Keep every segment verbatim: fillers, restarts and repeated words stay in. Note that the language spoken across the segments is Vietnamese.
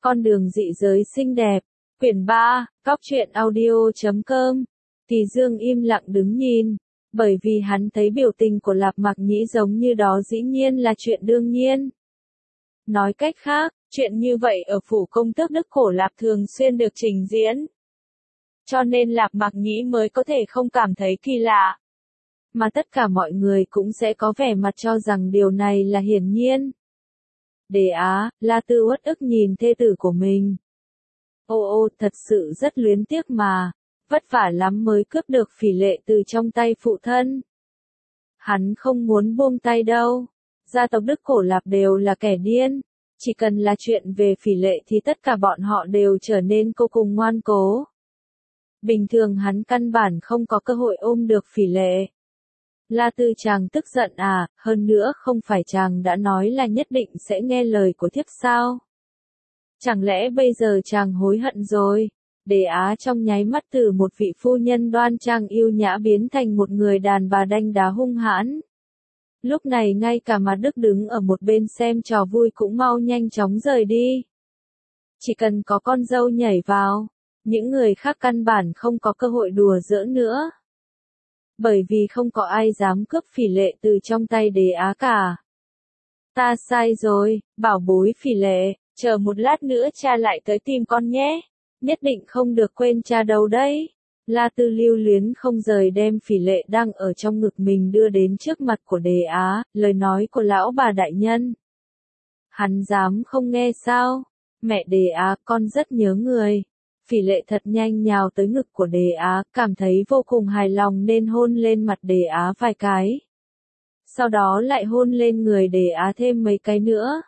Con đường dị giới xinh đẹp. Quyển ba, Cóc truyện audio chấm com. Kỳ Dương im lặng đứng nhìn, bởi vì hắn thấy biểu tình của Lạp Mạc Nhĩ giống như đó dĩ nhiên là chuyện đương nhiên. Nói cách khác, chuyện như vậy ở phủ công tước Đức Cổ Lạp thường xuyên được trình diễn. Cho nên Lạp Mạc Nhĩ mới có thể không cảm thấy kỳ lạ. Mà tất cả mọi người cũng sẽ có vẻ mặt cho rằng điều này là hiển nhiên. Đế Á, La Tư uất ức nhìn thê tử của mình. Ô ô, thật sự rất luyến tiếc mà, vất vả lắm mới cướp được Phỉ Lệ từ trong tay phụ thân. Hắn không muốn buông tay đâu. Gia tộc Đức Cổ Lạp đều là kẻ điên. Chỉ cần là chuyện về Phỉ Lệ thì tất cả bọn họ đều trở nên vô cùng ngoan cố. Bình thường hắn căn bản không có cơ hội ôm được Phỉ Lệ. La Tư chàng tức giận à, hơn nữa không phải chàng đã nói là nhất định sẽ nghe lời của thiếp sao? Chẳng lẽ bây giờ chàng hối hận rồi? Đế Á trong nháy mắt từ một vị phu nhân đoan trang yêu nhã biến thành một người đàn bà đanh đá hung hãn. Lúc này ngay cả Mạt Đức đứng ở một bên xem trò vui cũng mau nhanh chóng rời đi. Chỉ cần có con dâu nhảy vào, những người khác căn bản không có cơ hội đùa giỡn nữa. Bởi vì không có ai dám cướp Phỉ Lệ từ trong tay Đế Á cả. Ta sai rồi, bảo bối Phỉ Lệ, chờ một lát nữa cha lại tới tìm con nhé. Nhất định không được quên cha đâu đấy. La Tư lưu luyến không rời đem Phỉ Lệ đang ở trong ngực mình đưa đến trước mặt của Đế Á, lời nói của lão bà đại nhân. Hắn dám không nghe sao? Mẹ Đế Á, con rất nhớ người. Phỉ Lệ thật nhanh nhào tới ngực của Đế Á, cảm thấy vô cùng hài lòng nên hôn lên mặt Đế Á vài cái. Sau đó lại hôn lên người Đế Á thêm mấy cái nữa.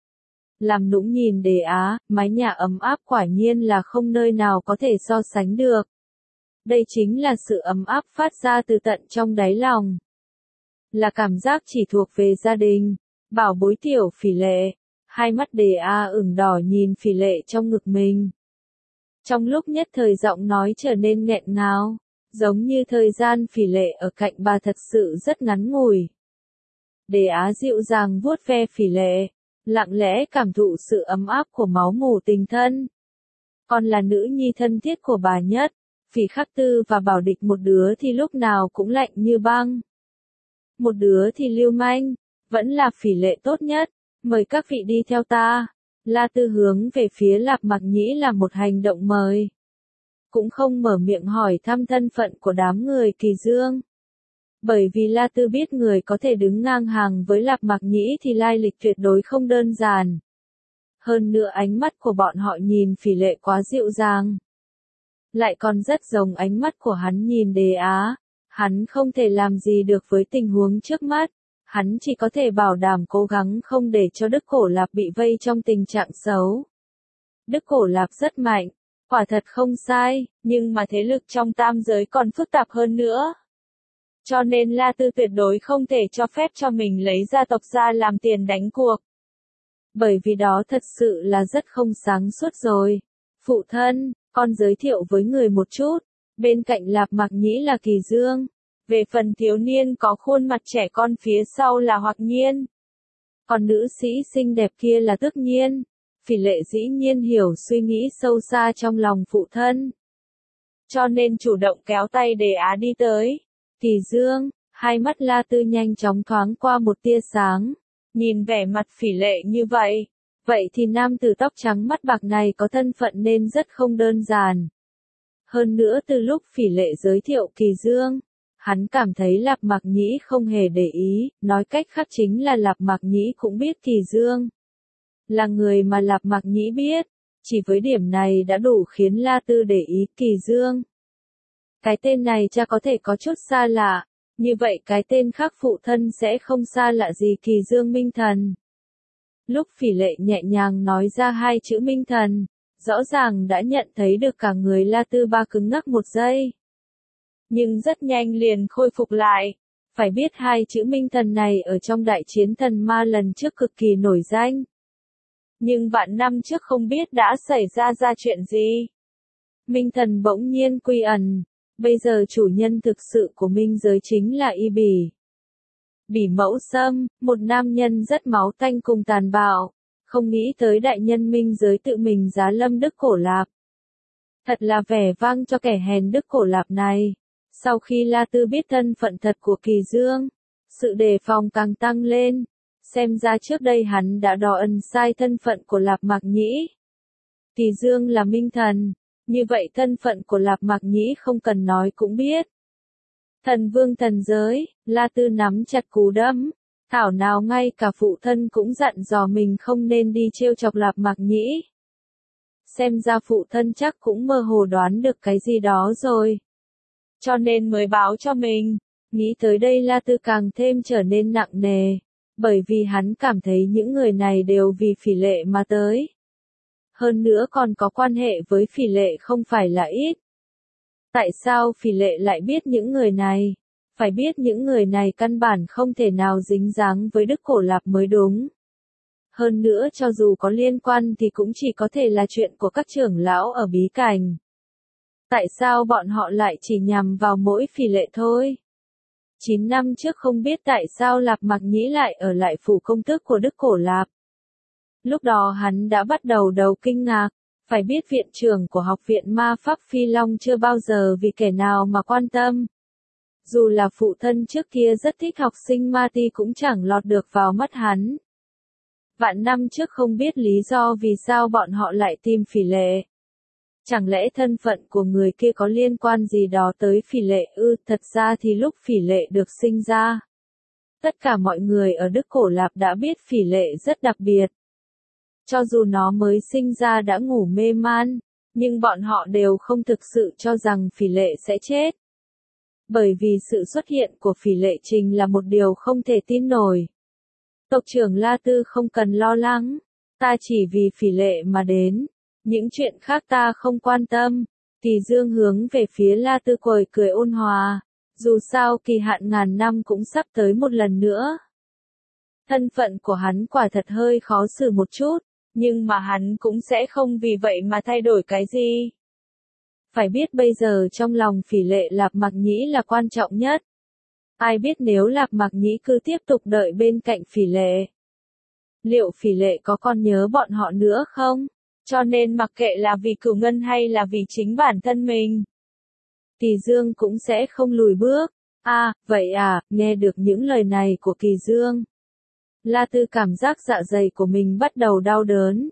Làm nũng nhìn Đế Á, mái nhà ấm áp quả nhiên là không nơi nào có thể so sánh được. Đây chính là sự ấm áp phát ra từ tận trong đáy lòng. Là cảm giác chỉ thuộc về gia đình. Bảo bối tiểu Phỉ Lệ. Hai mắt Đế Á ửng đỏ nhìn Phỉ Lệ trong ngực mình. Trong lúc nhất thời giọng nói trở nên nghẹn ngào, giống như thời gian Phỉ Lệ ở cạnh bà thật sự rất ngắn ngủi. Đế Á dịu dàng vuốt ve Phỉ Lệ, lặng lẽ cảm thụ sự ấm áp của máu mủ tình thân. Con là nữ nhi thân thiết của bà nhất, Phỉ Khắc Tư và Bảo Địch một đứa thì lúc nào cũng lạnh như băng. Một đứa thì lưu manh, vẫn là Phỉ Lệ tốt nhất, mời các vị đi theo ta. La Tư hướng về phía Lạp Mạc Nhĩ là một hành động mời. Cũng không mở miệng hỏi thăm thân phận của đám người Kỳ Dương. Bởi vì La Tư biết người có thể đứng ngang hàng với Lạp Mạc Nhĩ thì lai lịch tuyệt đối không đơn giản. Hơn nữa ánh mắt của bọn họ nhìn Phỉ Lệ quá dịu dàng. Lại còn rất giống ánh mắt của hắn nhìn Đế Á. Hắn không thể làm gì được với tình huống trước mắt. Hắn chỉ có thể bảo đảm cố gắng không để cho Đức Cổ Lạp bị vây trong tình trạng xấu. Đức Cổ Lạp rất mạnh, quả thật không sai, nhưng mà thế lực trong tam giới còn phức tạp hơn nữa. Cho nên La Tư tuyệt đối không thể cho phép cho mình lấy gia tộc ra làm tiền đánh cuộc. Bởi vì đó thật sự là rất không sáng suốt rồi. Phụ thân, con giới thiệu với người một chút, bên cạnh Lạp Mạc Nhĩ là Kỳ Dương. Về phần thiếu niên có khuôn mặt trẻ con phía sau là Hoặc Nhiên. Còn nữ sĩ xinh đẹp kia là Tước Nhiên. Phỉ Lệ dĩ nhiên hiểu suy nghĩ sâu xa trong lòng phụ thân. Cho nên chủ động kéo tay Đế Á đi tới. Kỳ Dương, hai mắt La Tư nhanh chóng thoáng qua một tia sáng. Nhìn vẻ mặt Phỉ Lệ như vậy. Vậy thì nam tử tóc trắng mắt bạc này có thân phận nên rất không đơn giản. Hơn nữa từ lúc Phỉ Lệ giới thiệu Kỳ Dương. Hắn cảm thấy Lạp Mạc Nhĩ không hề để ý, nói cách khác chính là Lạp Mạc Nhĩ cũng biết Kỳ Dương. Là người mà Lạp Mạc Nhĩ biết, chỉ với điểm này đã đủ khiến La Tư để ý Kỳ Dương. Cái tên này cha có thể có chút xa lạ, như vậy cái tên khác phụ thân sẽ không xa lạ gì Kỳ Dương Minh Thần. Lúc Phỉ Lệ nhẹ nhàng nói ra hai chữ Minh Thần, rõ ràng đã nhận thấy được cả người La Tư ba cứng ngắc một giây. Nhưng rất nhanh liền khôi phục lại. Phải biết hai chữ Minh Thần này ở trong đại chiến thần ma lần trước cực kỳ nổi danh. Nhưng vạn năm trước không biết đã xảy ra ra chuyện gì. Minh Thần bỗng nhiên quy ẩn. Bây giờ chủ nhân thực sự của Minh giới chính là Y Bỉ. Bỉ Mẫu Sâm, một nam nhân rất máu tanh cùng tàn bạo. Không nghĩ tới đại nhân minh giới tự mình giá lâm Đức Cổ Lạp. Thật là vẻ vang cho kẻ hèn Đức Cổ Lạp này. Sau khi La Tư biết thân phận thật của Kỳ Dương, sự đề phòng càng tăng lên. Xem ra trước đây hắn đã đo ẩn sai thân phận của Lạp Mạc Nhĩ. Kỳ Dương là minh thần, như vậy thân phận của Lạp Mạc Nhĩ không cần nói cũng biết. Thần vương thần giới, La Tư nắm chặt cú đấm, thảo nào ngay cả phụ thân cũng dặn dò mình không nên đi trêu chọc Lạp Mạc Nhĩ. Xem ra phụ thân chắc cũng mơ hồ đoán được cái gì đó rồi. Cho nên mới báo cho mình. Nghĩ tới đây La Tư càng thêm trở nên nặng nề, bởi vì hắn cảm thấy những người này đều vì Phỉ Lệ mà tới. Hơn nữa còn có quan hệ với Phỉ Lệ không phải là ít. Tại sao Phỉ Lệ lại biết những người này? Phải biết những người này căn bản không thể nào dính dáng với Đức Cổ Lạp mới đúng. Hơn nữa cho dù có liên quan thì cũng chỉ có thể là chuyện của các trưởng lão ở bí cảnh. Tại sao bọn họ lại chỉ nhằm vào mỗi Phỉ Lệ thôi? Chín năm trước không biết tại sao Lạp Mạc Nhĩ lại ở lại phủ công tước của Đức Cổ Lạp. Lúc đó hắn đã bắt đầu đầu kinh ngạc, phải biết viện trưởng của học viện ma pháp Phi Long chưa bao giờ vì kẻ nào mà quan tâm. Dù là phụ thân trước kia rất thích học sinh ma ti cũng chẳng lọt được vào mắt hắn. Vạn năm trước không biết lý do vì sao bọn họ lại tìm Phỉ Lệ. Chẳng lẽ thân phận của người kia có liên quan gì đó tới Phỉ Lệ ư? Thật ra thì lúc Phỉ Lệ được sinh ra, tất cả mọi người ở Đức Cổ Lạp đã biết Phỉ Lệ rất đặc biệt. Cho dù nó mới sinh ra đã ngủ mê man, nhưng bọn họ đều không thực sự cho rằng Phỉ Lệ sẽ chết. Bởi vì sự xuất hiện của Phỉ Lệ Trình là một điều không thể tin nổi. Tộc trưởng La Tư không cần lo lắng, ta chỉ vì Phỉ Lệ mà đến, những chuyện khác ta không quan tâm. Kỳ Dương hướng về phía La Tư cười cười ôn hòa, dù sao kỳ hạn ngàn năm cũng sắp tới một lần nữa. Thân phận của hắn quả thật hơi khó xử một chút, nhưng mà hắn cũng sẽ không vì vậy mà thay đổi cái gì. Phải biết bây giờ trong lòng Phỉ Lệ Lạp Mạc Nhĩ là quan trọng nhất. Ai biết nếu Lạp Mạc Nhĩ cứ tiếp tục đợi bên cạnh Phỉ Lệ, liệu Phỉ Lệ có còn nhớ bọn họ nữa không? Cho nên mặc kệ là vì cửu ngân hay là vì chính bản thân mình, Kỳ Dương cũng sẽ không lùi bước. À, vậy à, nghe được những lời này của Kỳ Dương, La Tư cảm giác dạ dày của mình bắt đầu đau đớn.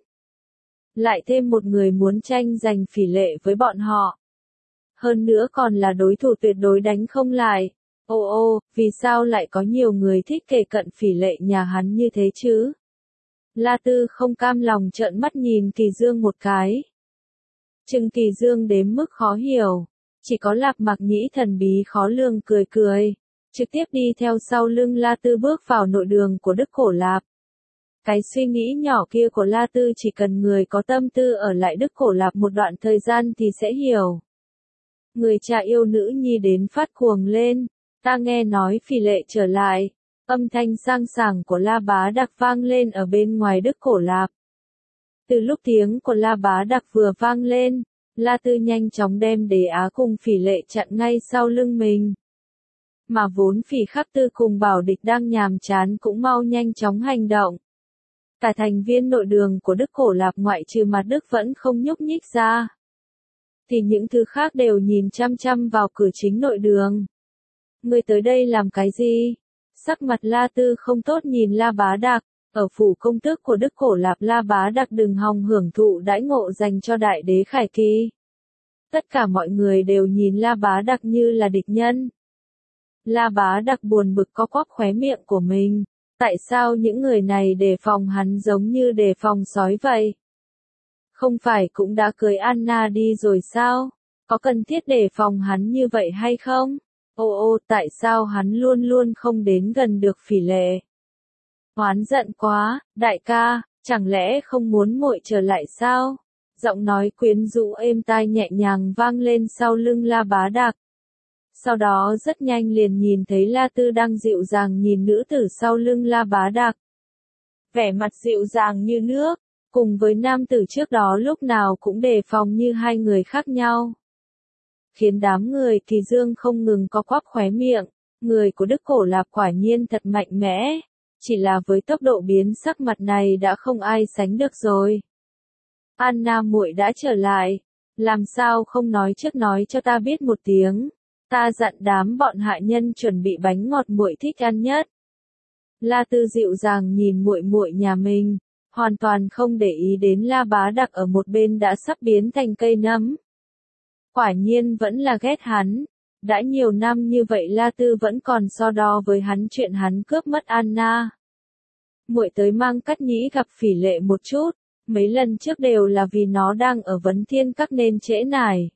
Lại thêm một người muốn tranh giành Phỉ Lệ với bọn họ. Hơn nữa còn là đối thủ tuyệt đối đánh không lại. Ô ô, vì sao lại có nhiều người thích kề cận Phỉ Lệ nhà hắn như thế chứ? La Tư không cam lòng trợn mắt nhìn Kỳ Dương một cái. Chừng Kỳ Dương đến mức khó hiểu. Chỉ có Lạp Mạc Nhĩ thần bí khó lường cười cười, trực tiếp đi theo sau lưng La Tư bước vào nội đường của Đức Cổ Lạp. Cái suy nghĩ nhỏ kia của La Tư chỉ cần người có tâm tư ở lại Đức Cổ Lạp một đoạn thời gian thì sẽ hiểu. Người cha yêu nữ nhi đến phát cuồng lên, ta nghe nói Phỉ Lệ trở lại. Âm thanh sang sảng của La Bá Đặc vang lên ở bên ngoài Đức Cổ Lạp. Từ lúc tiếng của La Bá Đặc vừa vang lên, La Tư nhanh chóng đem Đế Á cùng Phỉ Lệ chặn ngay sau lưng mình. Mà vốn Phỉ Khắc Tư cùng Bảo Địch đang nhàm chán cũng mau nhanh chóng hành động. Cả thành viên nội đường của Đức Cổ Lạp ngoại trừ Mặt Đức vẫn không nhúc nhích ra, thì những thứ khác đều nhìn chăm chăm vào cửa chính nội đường. Người tới đây làm cái gì? Sắc mặt La Tư không tốt nhìn La Bá Đặc. Ở phủ công tước của Đức Cổ Lạp, La Bá Đặc đừng hòng hưởng thụ đãi ngộ dành cho đại đế Khải Kỳ. Tất cả mọi người đều nhìn La Bá Đặc như là địch nhân. La Bá Đặc buồn bực co quắp khóe miệng của mình. Tại sao những người này đề phòng hắn giống như đề phòng sói vậy? Không phải cũng đã cưới Anna đi rồi sao? Có cần thiết đề phòng hắn như vậy hay không? Ô ô, tại sao hắn luôn luôn không đến gần được Phỉ Lệ? Oán giận quá, đại ca, chẳng lẽ không muốn muội trở lại sao? Giọng nói quyến rũ êm tai nhẹ nhàng vang lên sau lưng La Bá Đặc. Sau đó rất nhanh liền nhìn thấy La Tư đang dịu dàng nhìn nữ tử sau lưng La Bá Đặc. Vẻ mặt dịu dàng như nước, cùng với nam tử trước đó lúc nào cũng đề phòng như hai người khác nhau. Khiến đám người Kỳ Dương không ngừng co quắp khóe miệng, người của Đức Cổ Lạp quả nhiên thật mạnh mẽ. chỉ là với tốc độ biến sắc mặt này đã không ai sánh được rồi. Anna muội đã trở lại, làm sao không nói trước nói cho ta biết một tiếng, ta dặn đám bọn hạ nhân chuẩn bị bánh ngọt muội thích ăn nhất. La Tư dịu dàng nhìn muội muội nhà mình, hoàn toàn không để ý đến La Bá Đặc ở một bên đã sắp biến thành cây nấm. Quả nhiên vẫn là ghét hắn, đã nhiều năm như vậy La Tư vẫn còn so đo với hắn chuyện hắn cướp mất Anna. Muội tới mang Cát Nhĩ gặp Phỉ Lệ một chút, mấy lần trước đều là vì nó đang ở Vấn Thiên Các nên trễ nải.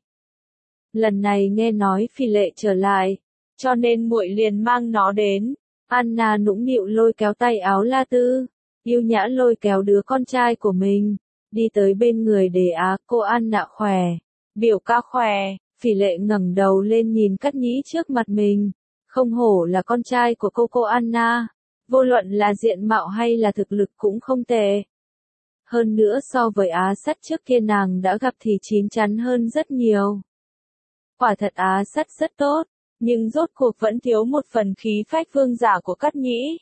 Lần này nghe nói Phỉ Lệ trở lại, cho nên muội liền mang nó đến. Anna nũng nịu lôi kéo tay áo La Tư, yêu nhã lôi kéo đứa con trai của mình, đi tới bên người để á cô Anna khỏe, biểu ca khỏe. Phỉ Lệ ngẩng đầu lên nhìn Cát Nhĩ trước mặt mình, không hổ là con trai của cô cô Anna, vô luận là diện mạo hay là thực lực cũng không tệ. Hơn nữa so với Á Sắt trước kia nàng đã gặp thì chín chắn hơn rất nhiều. Quả thật Á Sắt rất tốt, nhưng rốt cuộc vẫn thiếu một phần khí phách vương giả của Cát Nhĩ.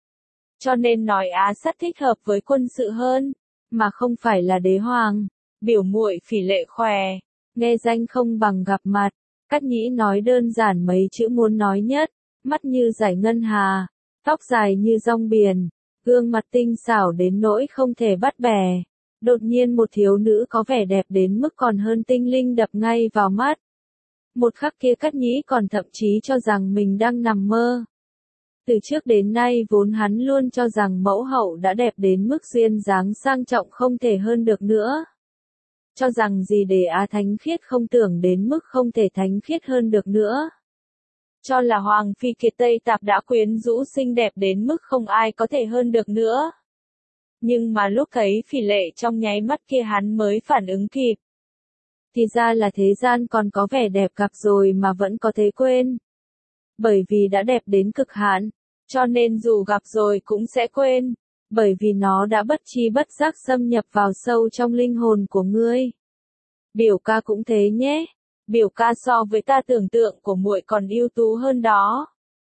Cho nên nói Á Sắt thích hợp với quân sự hơn, mà không phải là đế hoàng. Biểu muội Phỉ Lệ khỏe, nghe danh không bằng gặp mặt. Cát Nhĩ nói đơn giản mấy chữ muốn nói nhất, mắt như dải ngân hà, tóc dài như rong biển, gương mặt tinh xảo đến nỗi không thể bắt bẻ. Đột nhiên một thiếu nữ có vẻ đẹp đến mức còn hơn tinh linh đập ngay vào mắt. Một khắc kia Cát Nhĩ còn thậm chí cho rằng mình đang nằm mơ. Từ trước đến nay vốn hắn luôn cho rằng mẫu hậu đã đẹp đến mức duyên dáng sang trọng không thể hơn được nữa. Cho rằng gì để Á thánh khiết không tưởng đến mức không thể thánh khiết hơn được nữa. Cho là Hoàng Phi Kiệt Tây Tạp đã quyến rũ xinh đẹp đến mức không ai có thể hơn được nữa. Nhưng mà lúc thấy Phỉ Lệ trong nháy mắt kia hắn mới phản ứng kịp. Thì ra là thế gian còn có vẻ đẹp gặp rồi mà vẫn có thể quên. Bởi vì đã đẹp đến cực hạn, cho nên dù gặp rồi cũng sẽ quên. Bởi vì nó đã bất tri bất giác xâm nhập vào sâu trong linh hồn của ngươi. Biểu ca cũng thế nhé. Biểu ca so với ta tưởng tượng của muội còn ưu tú hơn đó.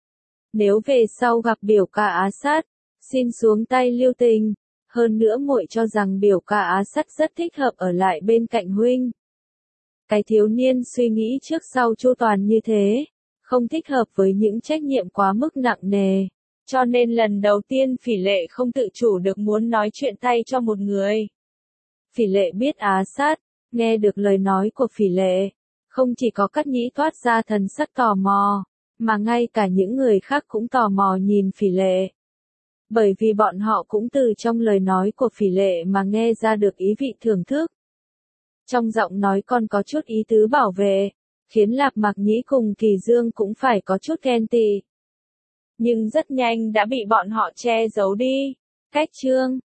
Nếu về sau gặp biểu ca Á Sắt, xin xuống tay lưu tình. Hơn nữa muội cho rằng biểu ca Á Sắt rất thích hợp ở lại bên cạnh huynh. Cái thiếu niên suy nghĩ trước sau chu toàn như thế, không thích hợp với những trách nhiệm quá mức nặng nề. Cho nên lần đầu tiên Phỉ Lệ không tự chủ được muốn nói chuyện thay cho một người. Phỉ Lệ biết Á Sắt, nghe được lời nói của Phỉ Lệ, không chỉ có Cát Nhĩ toát ra thần sắc tò mò, mà ngay cả những người khác cũng tò mò nhìn Phỉ Lệ. Bởi vì bọn họ cũng từ trong lời nói của Phỉ Lệ mà nghe ra được ý vị thưởng thức. Trong giọng nói còn có chút ý tứ bảo vệ, khiến Lạp Mạc Nhĩ cùng Kỳ Dương cũng phải có chút ghen tị. Nhưng rất nhanh đã bị bọn họ che giấu đi. Cách chương